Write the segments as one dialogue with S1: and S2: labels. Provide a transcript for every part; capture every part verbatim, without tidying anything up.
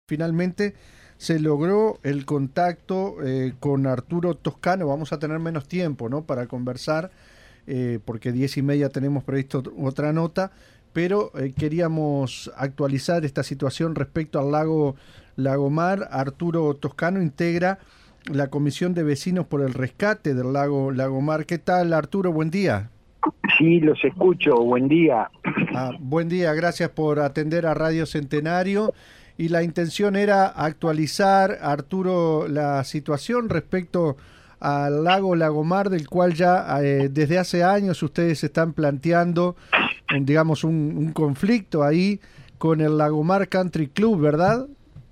S1: finalmente se logró el contacto eh, con Arturo Toscano. Vamos a tener menos tiempo, ¿no?, para conversar, eh, porque diez y media tenemos previsto otra nota, pero eh, queríamos actualizar esta situación respecto al lago Lagomar. Arturo Toscano integra la Comisión de Vecinos por el Rescate del lago Lagomar. ¿Qué tal, Arturo? Buen día.
S2: Sí, los escucho. Buen día.
S1: Ah, buen día, gracias por atender a Radio Centenario. Y la intención era actualizar, Arturo, la situación respecto al lago Lagomar, del cual ya eh, desde hace años ustedes están planteando, un, digamos, un, un conflicto ahí con el Lagomar Country Club, ¿verdad?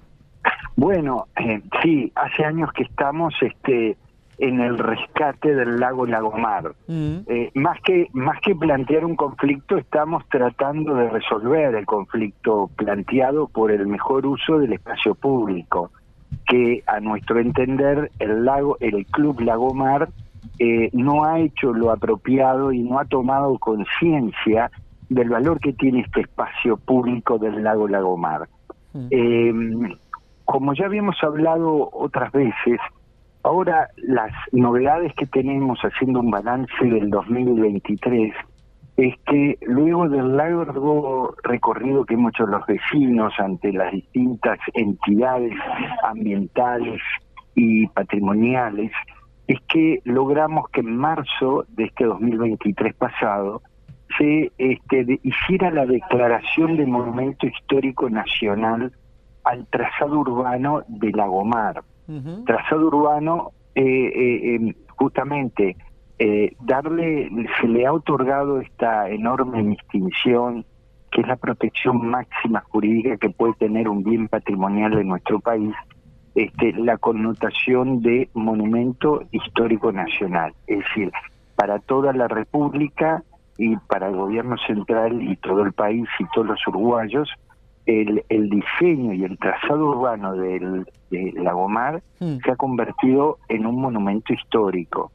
S2: Bueno, eh, sí, hace años que estamos este, en el rescate del lago Lagomar. Mm. Eh, más que más que plantear un conflicto, estamos tratando de resolver el conflicto planteado por el mejor uso del espacio público, que a nuestro entender el lago, el Club Lagomar eh, no ha hecho lo apropiado y no ha tomado conciencia del valor que tiene este espacio público del lago Lagomar. Mm. Eh, como ya habíamos hablado otras veces, ahora las novedades que tenemos haciendo un balance del dos mil veintitrés es que luego del largo recorrido que hemos hecho los vecinos ante las distintas entidades ambientales y patrimoniales, es que logramos que en marzo de este dos mil veintitrés pasado se este, de, hiciera la declaración de Monumento Histórico Nacional al trazado urbano de Lagomar. Uh-huh. Trazado urbano, eh, eh, eh, justamente, eh, darle, se le ha otorgado esta enorme distinción, que es la protección máxima jurídica que puede tener un bien patrimonial de nuestro país, este, la connotación de Monumento Histórico Nacional. Es decir, para toda la República y para el gobierno central y todo el país y todos los uruguayos, El, el diseño y el trazado urbano del, de Lagomar mm. se ha convertido en un monumento histórico.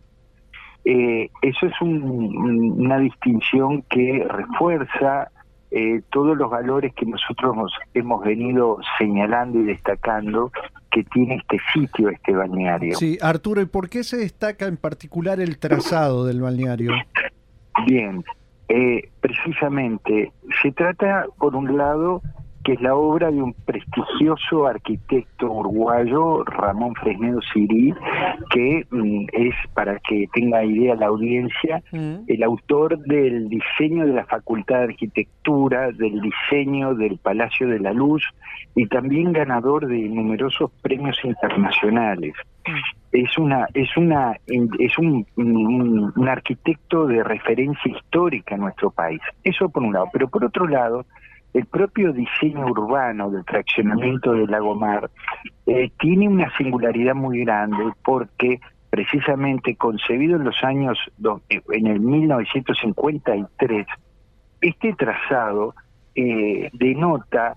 S2: Eh, eso es un, una distinción que refuerza eh, todos los valores que nosotros hemos, hemos venido señalando y destacando que tiene este sitio, este balneario.
S1: Sí, Arturo, ¿y por qué se destaca en particular el trazado del balneario?
S2: Bien, eh, precisamente se trata, por un lado, que es la obra de un prestigioso arquitecto uruguayo, Ramón Fresnedo Sirí, que mm, es, para que tenga idea la audiencia, mm. el autor del diseño de la Facultad de Arquitectura, del diseño del Palacio de la Luz, y también ganador de numerosos premios internacionales. Mm. Es una es una es un, un, un arquitecto de referencia histórica en nuestro país. Eso por un lado, pero por otro lado, el propio diseño urbano del fraccionamiento de Lagomar eh, tiene una singularidad muy grande, porque precisamente concebido en los años, do, en el mil novecientos cincuenta y tres, este trazado eh, denota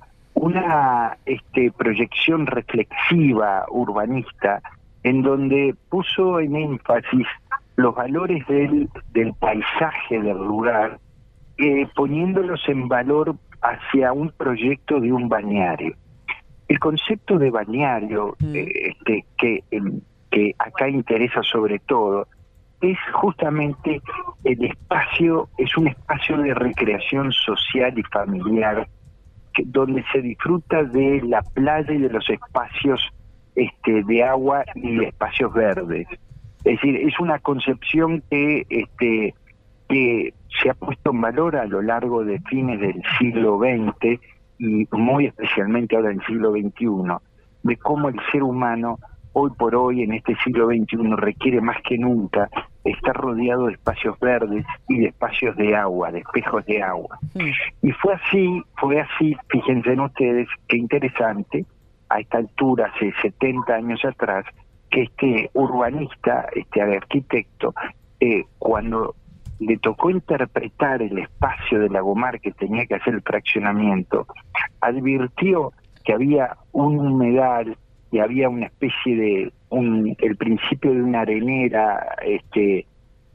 S2: una este, proyección reflexiva urbanista en donde puso en énfasis los valores del, del paisaje del lugar, eh, poniéndolos en valor hacia un proyecto de un balneario. El concepto de balneario, mm. eh, este, que, eh, que acá interesa sobre todo, es justamente el espacio, es un espacio de recreación social y familiar, que, donde se disfruta de la playa y de los espacios este, de agua y de espacios verdes. Es decir, es una concepción que este, que se ha puesto en valor a lo largo de fines del siglo veinte y muy especialmente ahora en el siglo veintiuno, de cómo el ser humano hoy por hoy en este siglo veintiuno requiere más que nunca estar rodeado de espacios verdes y de espacios de agua, de espejos de agua. Sí. Y fue así, fue así, fíjense en ustedes, qué interesante, a esta altura, hace setenta años atrás, que este urbanista, este arquitecto, eh, cuando le tocó interpretar el espacio de Lagomar que tenía que hacer el fraccionamiento, advirtió que había un humedal y había una especie de, un, el principio de una arenera este,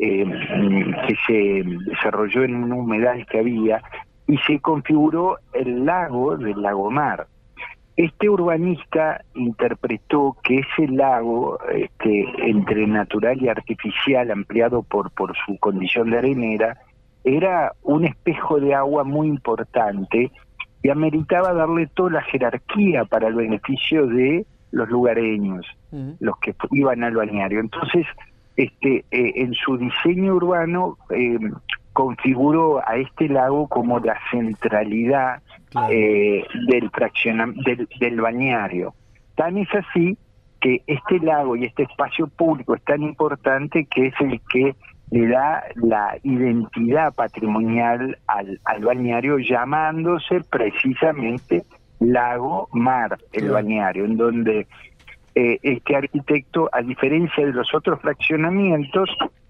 S2: eh, que se desarrolló en un humedal que había, y se configuró el lago del Lagomar. Este urbanista interpretó que ese lago, este, entre natural y artificial, ampliado por, por su condición de arenera, era un espejo de agua muy importante y ameritaba darle toda la jerarquía para el beneficio de los lugareños, uh-huh. los que iban al balneario. Entonces, este, eh, en su diseño urbano eh, configuró a este lago como la centralidad claro. eh, del, fracciona, del, del balneario. Tan es así que este lago y este espacio público es tan importante que es el que le da la identidad patrimonial al, al balneario, llamándose precisamente Lago Mar, el claro. balneario, en donde eh, este arquitecto, a diferencia de los otros fraccionamientos,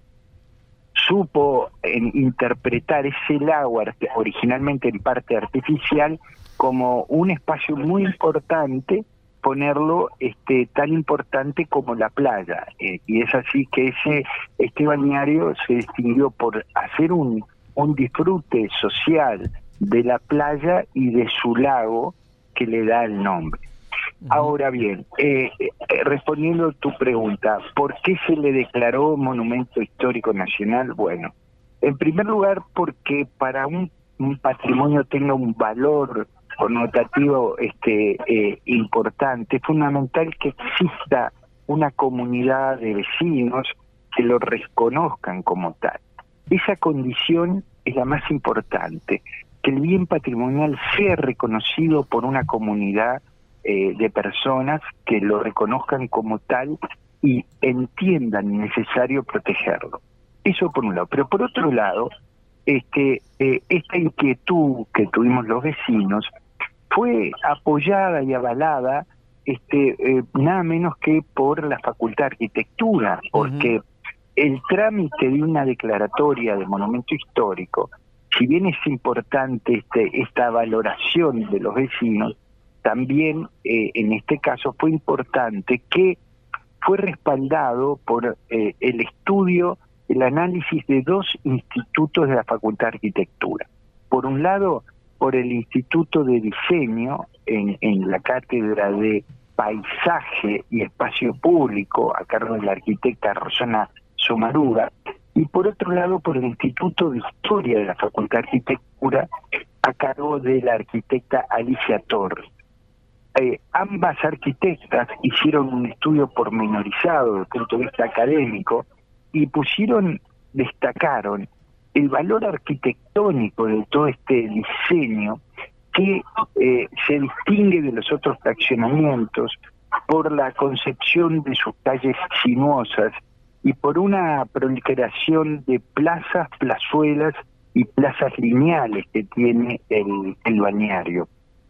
S2: supo en interpretar ese lago originalmente en parte artificial como un espacio muy importante, ponerlo este tan importante como la playa, eh, y es así que ese este balneario se distinguió por hacer un un disfrute social de la playa y de su lago que le da el nombre. Uh-huh. Ahora bien, eh, eh, respondiendo a tu pregunta, ¿por qué se le declaró Monumento Histórico Nacional? Bueno, en primer lugar porque para un, un patrimonio tenga un valor connotativo este eh, importante, es fundamental que exista una comunidad de vecinos que lo reconozcan como tal. Esa condición es la más importante, que el bien patrimonial sea reconocido por una comunidad eh, de personas que lo reconozcan como tal y entiendan necesario protegerlo. Eso por un lado. Pero por otro lado, este eh, esta inquietud que tuvimos los vecinos fue apoyada y avalada este eh, nada menos que por la Facultad de Arquitectura, porque uh-huh. el trámite de una declaratoria de monumento histórico, si bien es importante este, esta valoración de los vecinos, también eh, en este caso fue importante que fue respaldado por eh, el estudio, el análisis de dos institutos de la Facultad de Arquitectura. Por un lado, por el Instituto de Diseño en, en la Cátedra de Paisaje y Espacio Público, a cargo de la arquitecta Rosana Somaruga, y por otro lado por el Instituto de Historia de la Facultad de Arquitectura, a cargo de la arquitecta Alicia Torres. Eh, ambas arquitectas hicieron un estudio pormenorizado desde el punto de vista académico y pusieron, destacaron el valor arquitectónico de todo este diseño que eh, se distingue de los otros fraccionamientos por la concepción de sus calles sinuosas y por una proliferación de plazas, plazuelas y plazas lineales que tiene el, el balneario.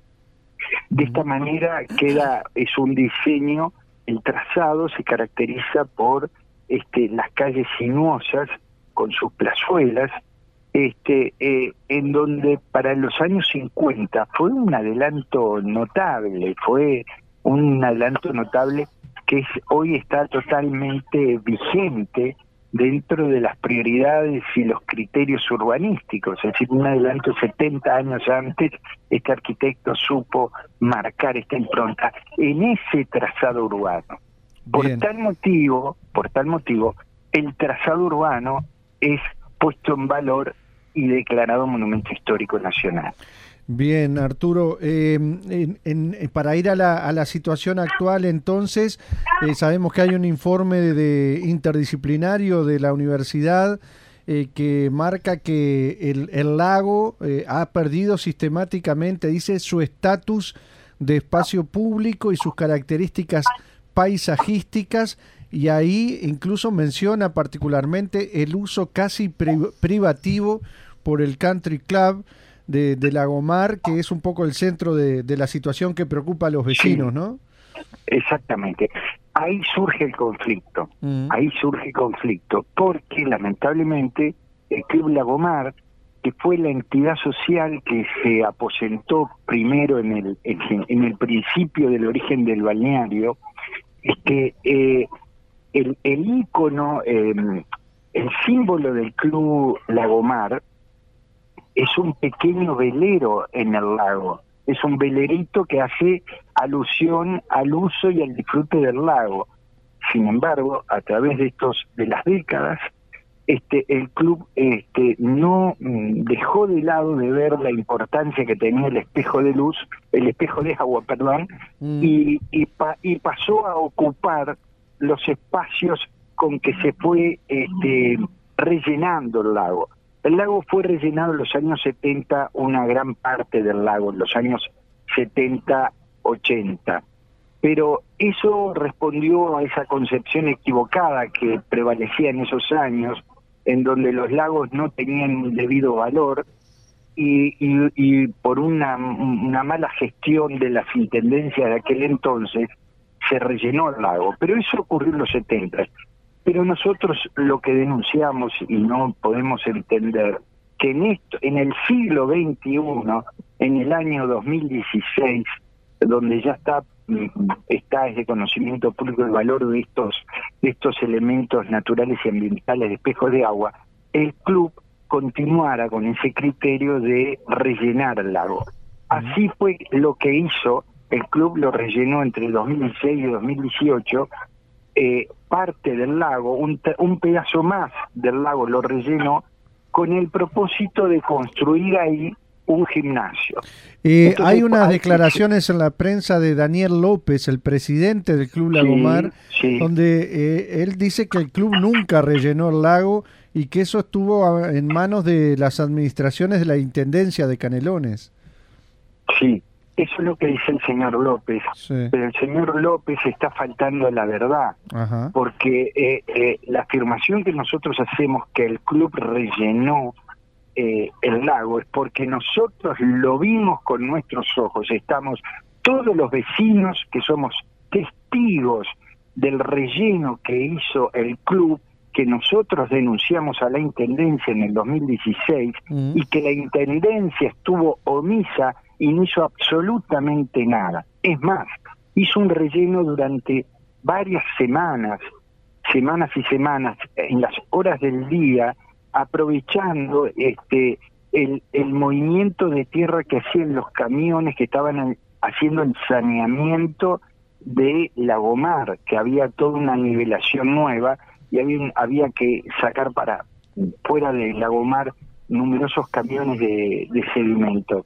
S2: De esta manera queda, es un diseño, el trazado se caracteriza por este, las calles sinuosas con sus plazuelas, este, eh, en donde para los años cincuenta fue un adelanto notable, fue un adelanto notable que es, hoy está totalmente vigente dentro de las prioridades y los criterios urbanísticos, es decir, un adelanto setenta años antes, este arquitecto supo marcar esta impronta en ese trazado urbano. Por Bien. tal motivo, por tal motivo, el trazado urbano es puesto en valor y declarado Monumento Histórico Nacional.
S1: Bien, Arturo, eh, en, en, para ir a la, a la situación actual, entonces, eh, sabemos que hay un informe de, de interdisciplinario de la universidad eh, que marca que el, el lago eh, ha perdido sistemáticamente, dice, su estatus de espacio público y sus características paisajísticas, y ahí incluso menciona particularmente el uso casi pri privativo por el Country Club de, de Lagomar, que es un poco el centro de, de la situación que preocupa a los vecinos, sí, ¿no?
S2: Exactamente. Ahí surge el conflicto, uh-huh. ahí surge el conflicto, porque lamentablemente el Club Lagomar, que fue la entidad social que se aposentó primero en el, en, en el principio del origen del balneario, es que eh, el, el ícono, eh, el símbolo del Club Lagomar es un pequeño velero en el lago, es un velerito que hace alusión al uso y al disfrute del lago. Sin embargo, a través de estos de las décadas, este el club este no mm, dejó de lado de ver la importancia que tenía el espejo de luz, el espejo de agua, perdón, mm. y y, pa, y pasó a ocupar los espacios con que se fue este rellenando el lago. El lago fue rellenado en los años setenta, una gran parte del lago, en los años setenta, ochenta. Pero eso respondió a esa concepción equivocada que prevalecía en esos años, en donde los lagos no tenían debido valor y, y, y por una, una mala gestión de las intendencias de aquel entonces se rellenó el lago. Pero eso ocurrió en los setenta. Pero nosotros lo que denunciamos, y no podemos entender, que en esto, en el siglo veintiuno, en el año dos mil dieciséis, donde ya está está es de conocimiento público el valor de estos de estos elementos naturales y ambientales de espejos de agua, el club continuara con ese criterio de rellenar el lago. Así fue lo que hizo el club, lo rellenó entre dos mil dieciséis y dos mil dieciocho, eh, parte del lago, un, un pedazo más del lago lo rellenó con el propósito de construir ahí un gimnasio.
S1: Eh, Entonces, hay unas hay declaraciones que... en la prensa de Daniel López, el presidente del Club Lagomar, sí, sí. donde eh, él dice que el club nunca rellenó el lago y que eso estuvo en manos de las administraciones de la Intendencia de Canelones.
S2: Sí, eso es lo que dice el señor López, sí. Pero el señor López está faltando a la verdad, Ajá. porque eh, eh, la afirmación que nosotros hacemos que el club rellenó Eh, el lago es porque nosotros lo vimos con nuestros ojos, estamos todos los vecinos que somos testigos del relleno que hizo el club, que nosotros denunciamos a la Intendencia en el dos mil dieciséis mm. y que la Intendencia estuvo omisa y no hizo absolutamente nada. Es más, hizo un relleno durante varias semanas, semanas y semanas, en las horas del día, aprovechando este el, el movimiento de tierra que hacían los camiones que estaban haciendo el saneamiento de Lagomar, que había toda una nivelación nueva y había, había que sacar para fuera de Lagomar numerosos camiones de, de sedimento.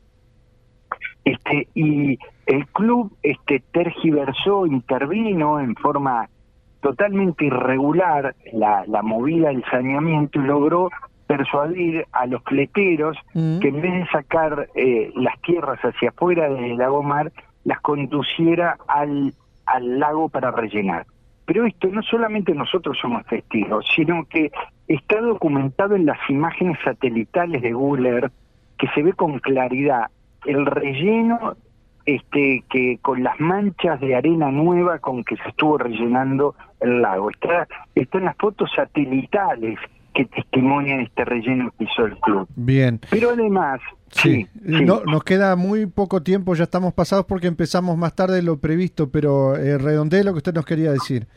S2: Este y el club este tergiversó, intervino en forma totalmente irregular la, la movida del saneamiento y logró persuadir a los fleteros mm. que en vez de sacar eh, las tierras hacia afuera del Lagomar, las conduciera al, al lago para rellenar. Pero esto no solamente nosotros somos testigos, sino que está documentado en las imágenes satelitales de Google Earth, que se ve con claridad el relleno este que con las manchas de arena nueva con que se estuvo rellenando el lago. Está, está en las fotos satelitales que testimonian este relleno que hizo el club.
S1: Bien.
S2: Pero además...
S1: Sí, sí, sí. No, nos queda muy poco tiempo, ya estamos pasados porque empezamos más tarde de lo previsto, pero eh, redondee lo que usted nos quería decir.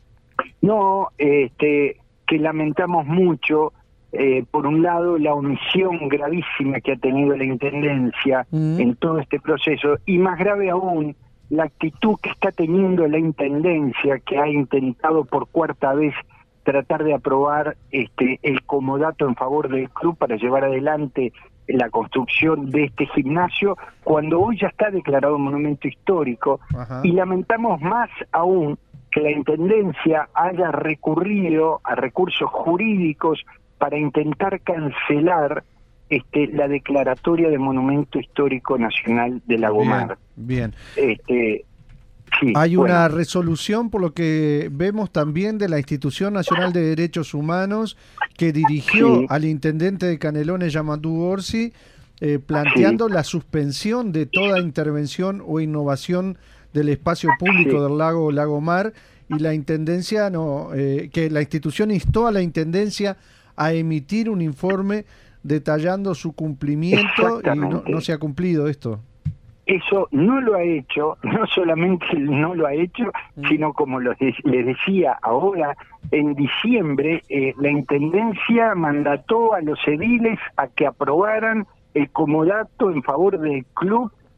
S2: No, este que lamentamos mucho, eh, por un lado, la omisión gravísima que ha tenido la Intendencia mm. en todo este proceso, y más grave aún, la actitud que está teniendo la Intendencia, que ha intentado por cuarta vez tratar de aprobar este el comodato en favor del club para llevar adelante la construcción de este gimnasio, cuando hoy ya está declarado monumento histórico. Ajá. Y lamentamos más aún que la Intendencia haya recurrido a recursos jurídicos para intentar cancelar este la declaratoria de Monumento Histórico Nacional de Lagomar.
S1: Bien, bien.
S2: Este, sí,
S1: Hay
S2: bueno.
S1: una resolución, por lo que vemos también, de la Institución Nacional de Derechos Humanos que dirigió sí. al intendente de Canelones, Yamatú Orsi, eh, planteando sí. la suspensión de toda intervención o innovación del espacio público sí. del lago Lagomar, y la intendencia no, eh, que la institución instó a la intendencia a emitir un informe detallando su cumplimiento, y no, no se ha cumplido esto.
S2: Eso no lo ha hecho, no solamente no lo ha hecho, mm. sino como les decía ahora, en diciembre eh, la Intendencia mandató a los ediles a que aprobaran el comodato en favor del club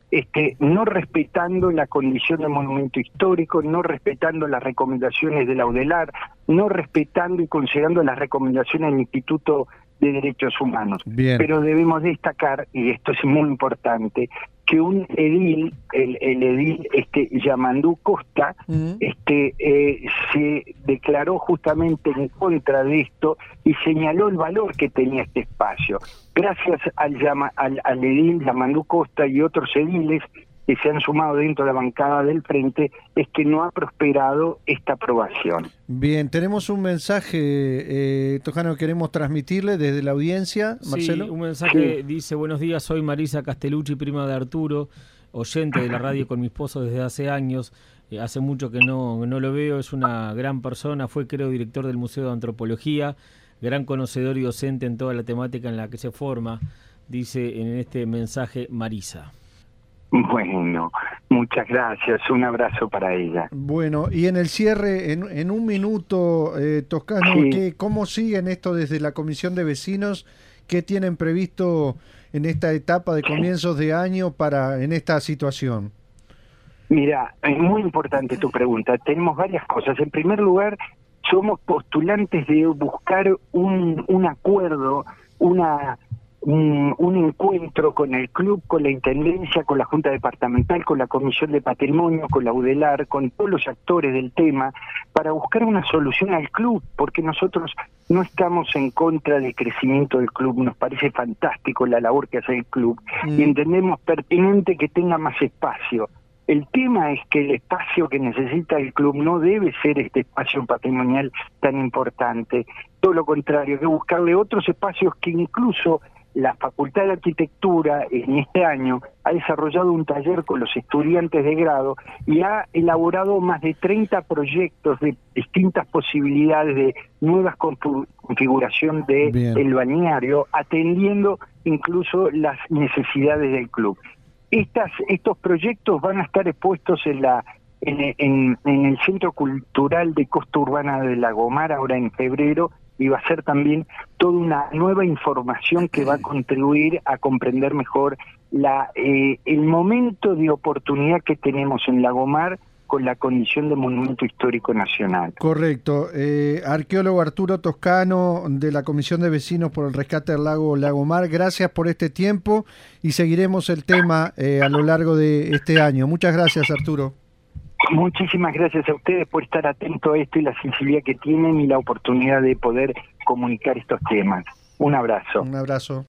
S2: este, no respetando la condición de monumento histórico, no respetando las recomendaciones de la UDELAR, no respetando y considerando las recomendaciones del Instituto de Derechos Humanos.
S1: Bien.
S2: Pero debemos destacar, y esto es muy importante, que un edil, el, el edil este, Yamandú Costa, uh-huh. este, eh, se declaró justamente en contra de esto y señaló el valor que tenía este espacio. Gracias al, al, al edil Yamandú Costa y otros ediles que se han sumado dentro de la bancada del Frente, es que no ha prosperado esta aprobación.
S1: Bien, tenemos un mensaje, eh, Toscano, que queremos transmitirle desde la audiencia, Marcelo.
S3: Sí, un mensaje
S2: sí.
S3: Dice: buenos días, soy Marisa Castellucci, prima de Arturo, oyente de la radio con mi esposo desde hace años. Eh, hace mucho que no, no lo veo, es una gran persona, fue creo director del Museo de Antropología, gran conocedor y docente en toda la temática en la que se forma, dice en este mensaje Marisa.
S2: Bueno, muchas gracias, un abrazo para ella.
S1: Bueno, y en el cierre, en, en un minuto, eh, Toscano,
S2: sí.
S1: ¿qué, ¿cómo siguen esto desde la Comisión de Vecinos? ¿Qué tienen previsto en esta etapa de comienzos de año para en esta situación?
S2: Mira, es muy importante tu pregunta. Tenemos varias cosas. En primer lugar, somos postulantes de buscar un, un acuerdo, una... Un, un encuentro con el club, con la Intendencia, con la Junta Departamental, con la Comisión de Patrimonio, con la UDELAR, con todos los actores del tema, para buscar una solución al club, porque nosotros no estamos en contra del crecimiento del club, nos parece fantástico la labor que hace el club, mm. y entendemos pertinente que tenga más espacio. El tema es que el espacio que necesita el club no debe ser este espacio patrimonial tan importante, todo lo contrario, hay que buscarle otros espacios que incluso la Facultad de Arquitectura en este año ha desarrollado un taller con los estudiantes de grado y ha elaborado más de treinta proyectos de distintas posibilidades de nuevas configuración de el balneario, atendiendo incluso las necesidades del club. Estas, estos proyectos van a estar expuestos en la en, en, en el Centro Cultural de Costa Urbana de Lagomar ahora en febrero, y va a ser también toda una nueva información que va a contribuir a comprender mejor la eh, el momento de oportunidad que tenemos en Lagomar con la condición de monumento histórico nacional.
S1: Correcto. Eh, arqueólogo Arturo Toscano, de la Comisión de Vecinos por el Rescate del Lago Lagomar, gracias por este tiempo y seguiremos el tema eh, a lo largo de este año. Muchas gracias, Arturo.
S2: Muchísimas gracias a ustedes por estar atentos a esto y la sensibilidad que tienen y la oportunidad de poder comunicar estos temas. Un abrazo.
S1: Un abrazo.